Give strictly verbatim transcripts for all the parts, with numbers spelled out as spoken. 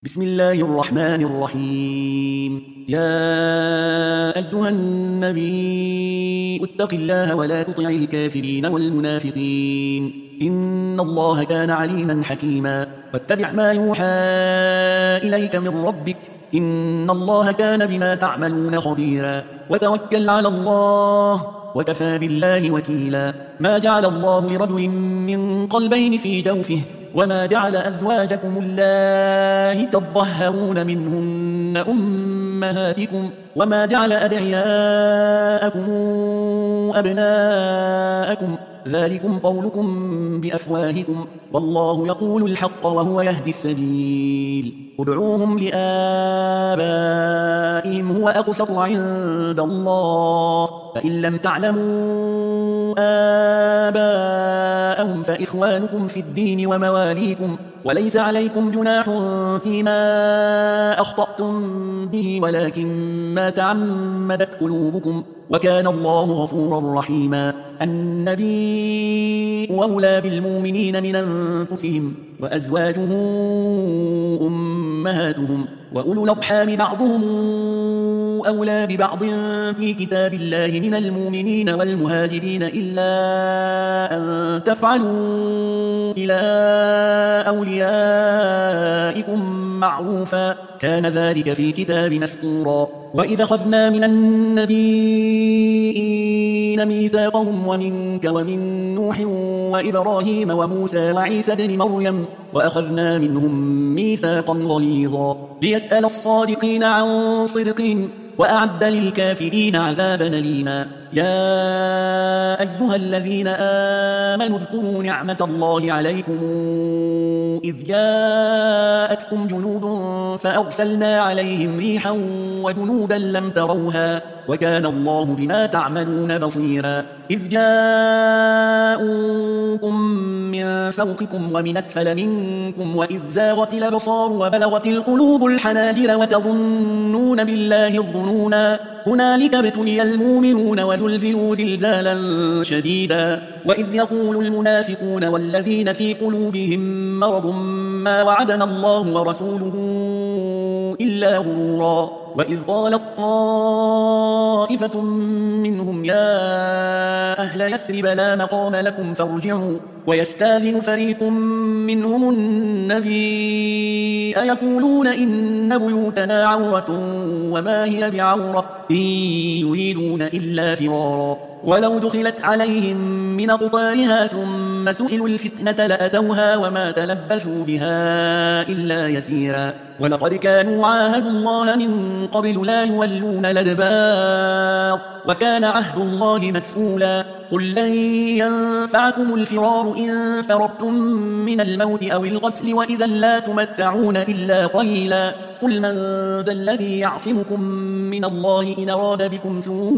بسم الله الرحمن الرحيم. يا أيها النبي اتق الله ولا تطع الكافرين والمنافقين، إن الله كان عليما حكيما. واتبع ما يوحى إليك من ربك، إن الله كان بما تعملون خبيرا. وتوكل على الله وكفى بالله وكيلا. ما جعل الله لرجل من قلبين في جوفه، وما جعل أزواجكم اللائي تظهرون منهن أمهاتكم، وما جعل أدعياءكم أبناءكم، ذلكم قولكم بأفواهكم، والله يقول الحق وهو يهدي السبيل. ادعوهم لآبائهم هو أقسط عند الله، فإن لم تعلموا آباءهم فإخوانكم في الدين ومواليكم، وليس عليكم جناح فيما أخطأتم به ولكن ما تعمدت قلوبكم، وكان الله غفورا رحيما. النبي أولى بالمؤمنين من أنفسهم، وأزواجه أمهاتهم، وأولو الأرحام بعضهم أولى ببعض في كتاب الله من المؤمنين والمهاجرين، إلا أن تفعلوا إلى أوليائكم معروفا، كان ذلك في الكتاب مسطورا. وإذا أخذنا من النبيين ميثاقهم ومنك ومن نوح وإبراهيم وموسى وعيسى بن مريم، وأخذنا منهم ميثاقا غليظا، ليسأل الصادقين عن صدقهم، وأعد للكافرين عذابا أليما. يا أيها الذين آمنوا اذكروا نعمة الله عليكم إذ جاءتكم جنود فأرسلنا عليهم ريحا وجنودا لم تروها، وكان الله بما تعملون بصيرا. إذ جاءوكم من فوقكم ومن أسفل منكم، وإذ زاغت الأبصار وبلغت القلوب الحناجر وتظنون بالله الظنونا، هنالك ابتلي المؤمنون وزلزلوا زلزالا شديدا. وإذ يقول المنافقون والذين في قلوبهم مرض ما وعدنا الله ورسوله إلا غرورا. وإذ قالت طائفة منهم يا أهل يثرب لا مقام لكم فارجعوا، ويستاذن فريق منهم النبي أيقولون إن بيوتنا عورة وما هي بعورة إن يريدون إلا فرارا، ولو دخلت عليهم من أقطارها ثم سئلوا الفتنة لأتوها وما تلبسوا بها إلا يسيرا. ولقد كانوا عاهدوا الله من قبل لا يولون الأدبار، وكان عهد الله مسؤولا. قل لن ينفعكم الفرار إن فررتم من الموت أو القتل، وإذا لا تمتعون إلا قليلا. قل من ذا الذي يعصمكم من الله إن أراد بكم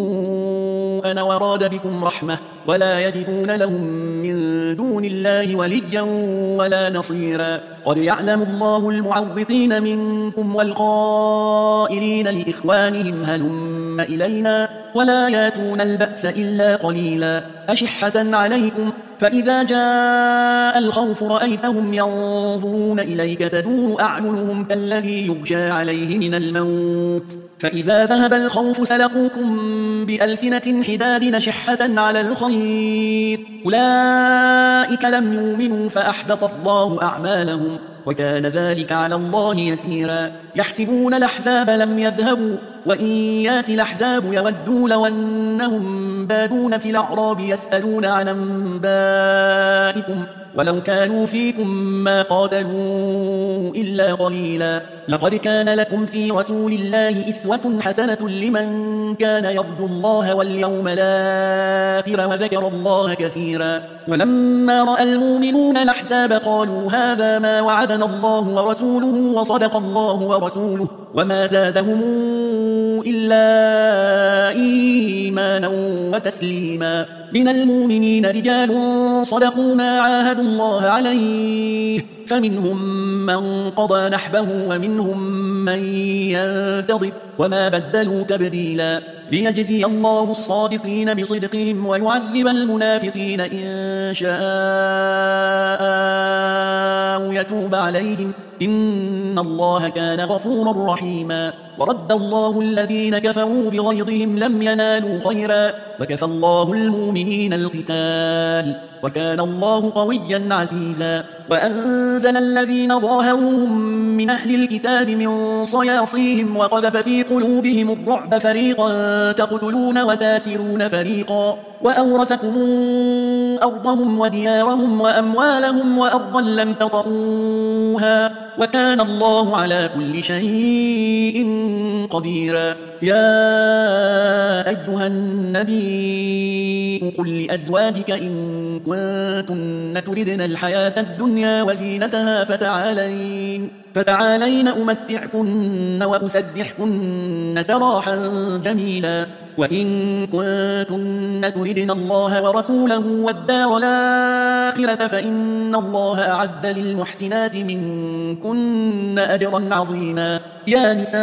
سوءا وراد بكم رحمة، ولا يجدون لهم من دون الله وليا ولا نصيرا. قد يعلم الله المعوقين منكم والقائلين لإخوانهم هلم إلينا، ولا ياتون البأس إلا قليلا. أشحة عليكم فإذا جاء الخوف رأيتهم ينظرون إليك تدور أعينهم كالذي يغشى عليه من الموت، فإذا ذهب الخوف سلقوكم بألسنة حداد نشحة على الخير، أولئك لم يؤمنوا فأحبط الله أعمالهم، وكان ذلك على الله يسيرا. يحسبون الأحزاب لم يذهبوا، وإن يات الأحزاب يودوا لو أنهم بادون في الأعراب يسألون عن أنبائكم، ولو كانوا فيكم ما قاتلوا إلا قليلا. لقد كان لكم في رسول الله أسوة حسنة لمن كان يرجو الله واليوم الآخر وذكر الله كثيرا. ولما رأى المؤمنون الأحزاب قالوا هذا ما وعدنا الله ورسوله وصدق الله ورسوله، وما زادهم إلا إيمانا وتسليما. من المؤمنين رجال صدقوا ما عاهدوا الله عليه، فمنهم من قضى نحبه ومنهم من ينتظر وما بدلوا تبديلا. ليجزي الله الصادقين بصدقهم ويعذب المنافقين إن شاء أو يتوب عليهم، إن الله كان غفورا رحيما. ورد الله الذين كفروا بغيظهم لم ينالوا خيرا وكفى الله المؤمنين القتال وكان الله قويا عزيزا. وأنزل الذين ظاهروهم من أهل الكتاب من صياصيهم وقذف في قلوبهم الرعب فريقا تقتلون وتاسرون فريقا وأورثكم أرضهم وديارهم وأموالهم وأرضا لم تطئوها وكان الله على كل شيء قديرا. يا أيها النبي قل لأزواجك إن كنتن تردن الحياة الدنيا وزينتها فتعالين فتعالين أمتعكن وأسدحكن سراحا جميلا. وإن كنتن تردن الله ورسوله والدار الآخرة فإن الله أعد للمحسنات منكن أجرا عظيما. يا نساء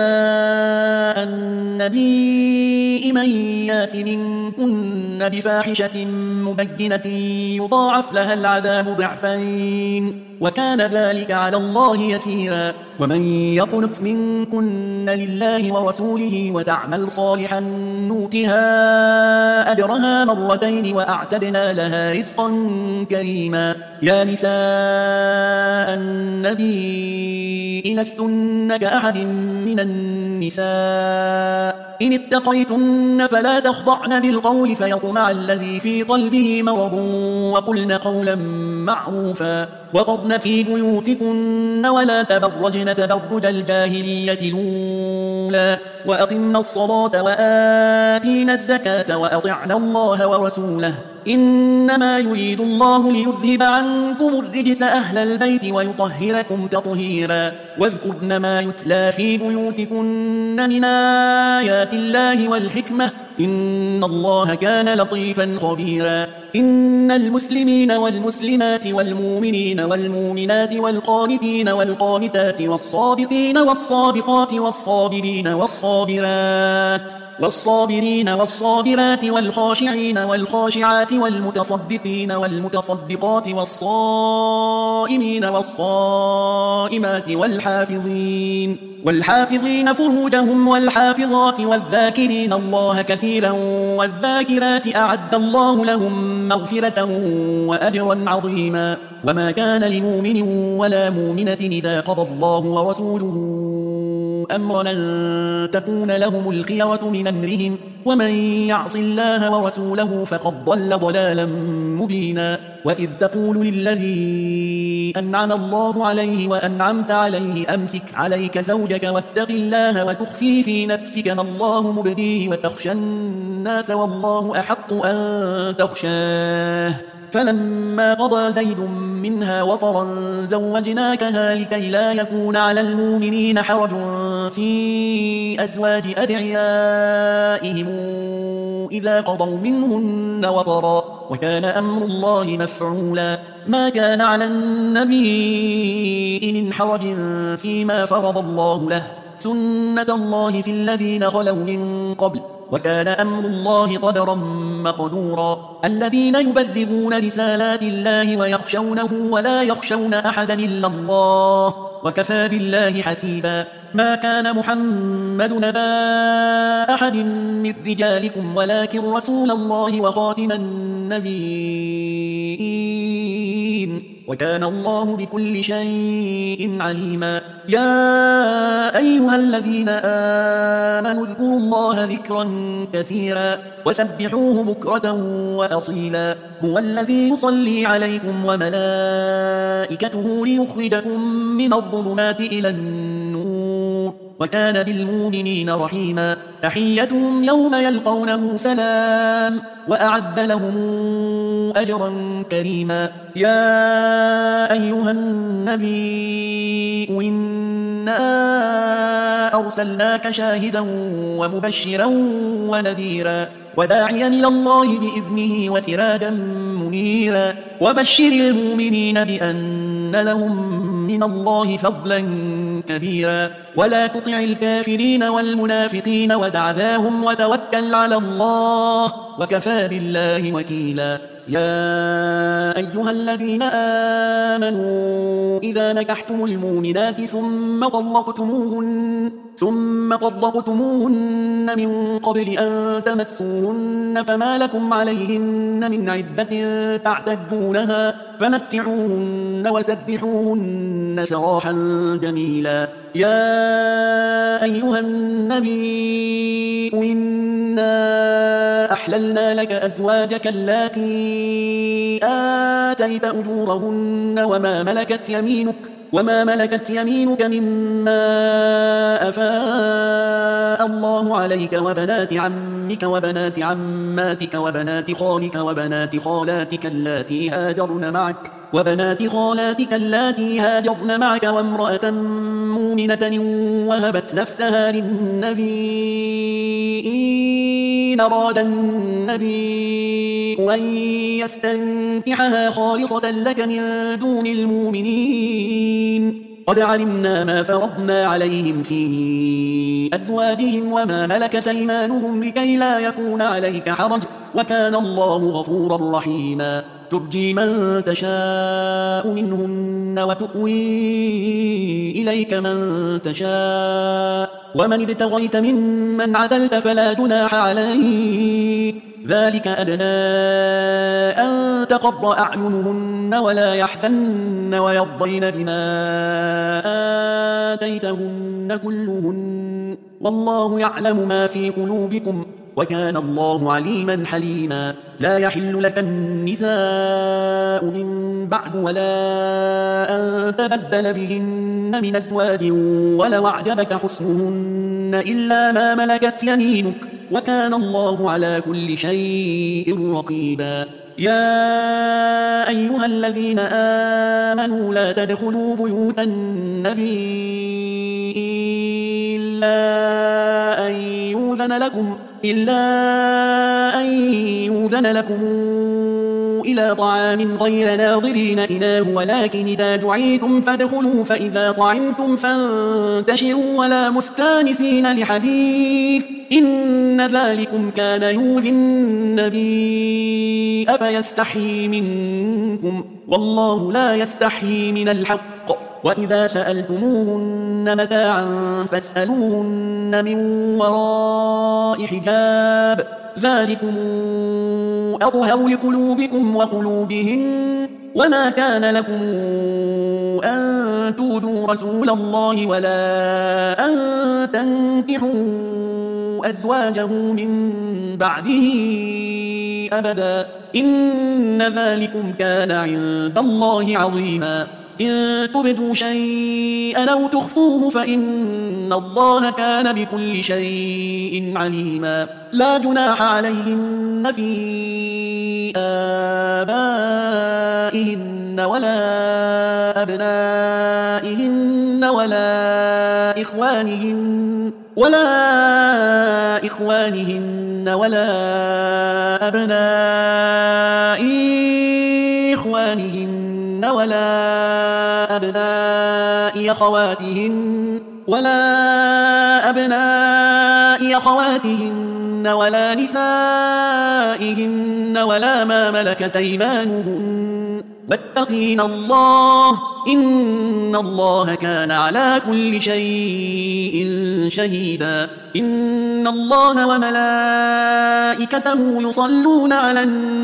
النبي من يات منكن بفاحشة مبينة يضاعف لها العذاب ضعفين وكان ذلك على الله يسيرا. ومن يقنت منكن لله ورسوله وتعمل صالحا نؤتها أجرها مرتين وأعتدنا لها رزقا كريما. يا نساء النبي لستن كأحد من النساء إن اتقيتن فلا تخضعن بالقول فيطمع الذي في قلبه مرض وقلن قولا معروفا. وقضن في بيوتكن ولا تبرجن تبرج الجاهلية الأولى وأقمنا الصلاة وآتينا الزكاة وأطعنا الله ورسوله إنما يريد الله ليذهب عنكم الرجس أهل البيت ويطهركم تطهيرا. واذكرن ما يتلى في بيوتكن من آيات الله والحكمة إن الله كان لطيفا خبيرا. إن المسلمين والمسلمات والمؤمنين والمؤمنات والقانتين والقانتات والصادقين والصادقات والصابرين والصابرات والصابرين والصابرات والخاشعين والخاشعات والمتصدقين والمتصدقات والصائمين والصائمات والحافظين والحافظين فروجهم والحافظات والذاكرين الله كثيرا والذاكرات أعد الله لهم مغفرة وأجرا عظيما. وما كان لمؤمن ولا مؤمنة إذا قضى الله ورسوله أمرا أن تكون لهم الخيرة من أمرهم ومن يعص الله ورسوله فقد ضل ضلالا مبينا. وإذ تقول للذي أنعم الله عليه وأنعمت عليه أمسك عليك زوجك واتق الله وتخفي في نفسك ما الله مبديه وتخشى الناس والله أحق أن تخشاه فلما قضى زيد منها وطرا زوجناكها لكي لا يكون على المؤمنين حرج في أزواج أدعيائهم إذا قضوا منهن وطرا وكان أمر الله مفعولا. ما كان على النبي من حرج فيما فرض الله له سنة الله في الذين خلوا من قبل وكان أمر الله قدرا مقدورا. الذين يبلغون رسالات الله ويخشونه ولا يخشون أحدا إلا الله وكفى بالله حسيبا. ما كان محمد نبا أحد من رجالكم ولكن رسول الله وخاتم النبيين وكان الله بكل شيء عليما. يا أيها الذين آمنوا اذكروا الله ذكرا كثيرا وسبحوه بكرة وأصيلا. هو الذي يصلي عليكم وملائكته ليخرجكم من الظلمات إلى النور وكان بالمؤمنين رحيما. تحيتهم يوم يلقونه سلام وأعد لهم أجرا كريما. يا أيها النبي إنا أرسلناك شاهدا ومبشرا ونذيرا وداعيا إلى الله بإذنه وسراجا منيرا. وبشر المؤمنين بأن لهم من الله فضلا كبيرا ولا تطع الكافرين والمنافقين ودع ذاهم وتوكل على الله وكفى بالله وكيلا. يا أيها الذين آمنوا إذا نكحتم المؤمنات ثم طلقتموهن ثم طلقتموهن من قبل أن تمسوهن فما لكم عليهن من عدة تعتدونها فمتعوهن وسبحوهن سراحا جميلا. يا أيها النبي إنا أحللنا لك أزواجك اللاتي آتيت أجورهن وما ملكت يمينك وما ملكت يمينك مما أفاء الله عليك وبنات عمك وبنات عماتك وبنات خالك وبنات خالاتك اللاتي هاجرن معك وبنات خالاتك اللاتي هاجرن معك وامرأة مؤمنة وهبت نفسها للنبي إن أراد النبي أن يستنكحها خالصة لك من دون المؤمنين قد علمنا ما فرضنا عليهم في أزواجهم وما ملكت أيمانهم لكي لا يكون عليك حرج وكان الله غفورا رحيما. ترجي من تشاء منهن وتؤوي إليك من تشاء ومن ابتغيت ممن عزلت فلا جناح عليك ذلك أدنى أن تقر أعينهن ولا يحزن ويرضين بما آتيتهن كلهن والله يعلم ما في قلوبكم وكان الله عليما حليما. لا يحل لك النساء من بعد ولا أن تبدل بهن من أزواج ولو أعجبك حسنهن إلا ما ملكت يمينك وكان الله على كل شيء رقيبا. يا أيها الذين آمنوا لا تدخلوا بيوت النبي إلا أن يؤذن لكم إلا أن يؤذن لكم إلى طعام غير ناظرين إناه ولكن إذا دعيتم فادخلوا فإذا طعمتم فانتشروا ولا مستانسين لحديث إن ذلكم كان يؤذي النبي أفيستحيي منكم والله لا يستحيي من الحق. وإذا سألتموهن متاعا فاسألوهن من وراء حجاب ذلكم أطهر لقلوبكم وقلوبهن وما كان لكم أن تؤذوا رسول الله ولا أن تنكحوا أزواجه من بعده أبدا إن ذلكم كان عند الله عظيما. إن تبدوا شيئا أو تخفوه فإن الله كان بكل شيء عليما. لا جناح عليهن في آبائهن ولا أبنائهن ولا إخوانهن ولا إخوانهن ولا أبناء إخوانهن ولا أبناء أخواتهن ولا أبناء أخواتهن ولا نسائهن ولا ما ملكت أيمانهن واتقين الله إن الله كان على كل شيء شهيدا. إن الله وملائكته يصلون على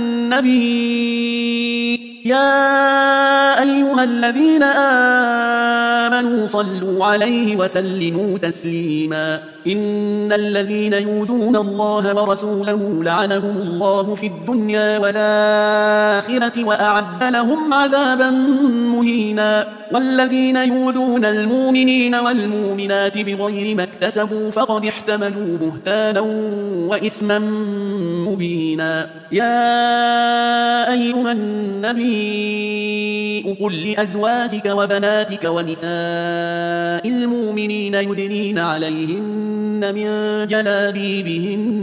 النبي يا أيها الذين آمنوا صلوا عليه وسلموا تسليما. إن الذين يؤذون الله ورسوله لعنهم الله في الدنيا والآخرة وأعد لهم عذابا مهينا. والذين يؤذون المؤمنين والمؤمنات بغير ما اكتسبوا فقد احتملوا بهتانا وإثما مبينا. يا أيها النبي قل لأزواجك وبناتك ونساء المؤمنين يدنين عليهن من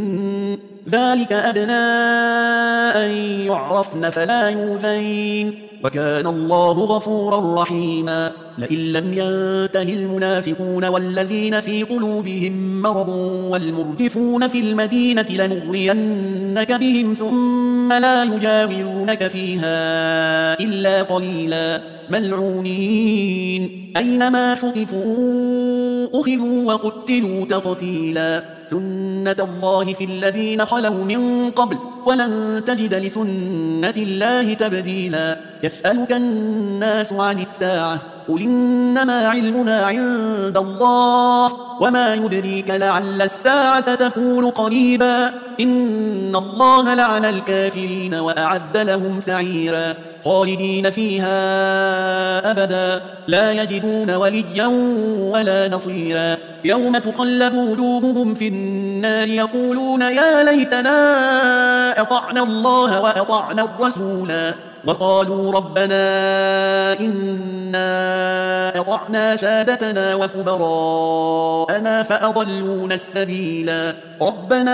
جلابيبهن ذلك أدنى أن يعرفن فلا يؤذين وكان الله غفورا رحيما لئن لم ينته المنافقون والذين في قلوبهم مرض والمرجفون في المدينة لنغرينك بهم ثم لا يجاورونك فيها إلا قليلا ملعونين أينما ثقفوا أخذوا وقتلوا تقتيلا سنة الله في الذين خلوا من قبل ولن تجد لسنة الله تبديلا يسألك الناس عن الساعة قل إنما علمها عند الله وما يدريك لعل الساعة تكون قريبا إن الله لعن الكافرين وأعد لهم سعيرا خالدين فيها أبدا لا يجدون وليا ولا نصيرا يوم تقلب وجوههم في النار يقولون يا ليتنا أطعنا الله وأطعنا الرسولا وقالوا ربنا إنا أطعنا سادتنا وكبراءنا فأضلونا السبيلا ربنا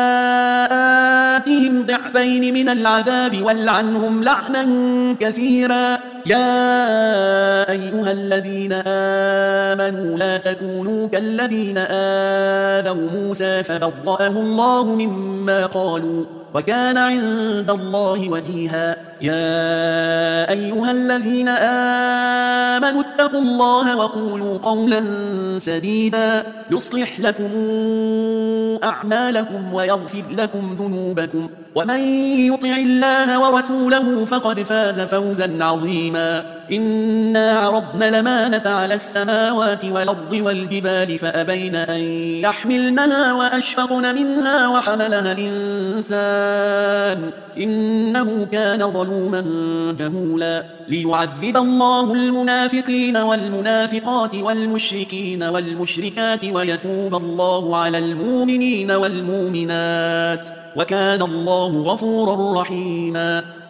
آتهم ضعفين من العذاب والعنهم لعنا كثيرا يا أيها الذين آمنوا لا تكونوا كالذين آذوا موسى فبرأه الله مما قالوا وكان عند الله وجيها يا أيها الذين آمنوا اتقوا الله وقولوا قولا سديدا يصلح لكم أعمالكم ويغفر لكم ذنوبكم ومن يطع الله ورسوله فقد فاز فوزا عظيما إنا عرضنا الأمانة على السماوات والأرض والجبال فأبين أن يحملنها وأشفقن منها وحملها الإنسان إنه كان ظلوما جهولا ليعذب الله المنافقين والمنافقات والمشركين والمشركات ويتوب الله على المؤمنين والمؤمنات وكان الله غفورا رحيما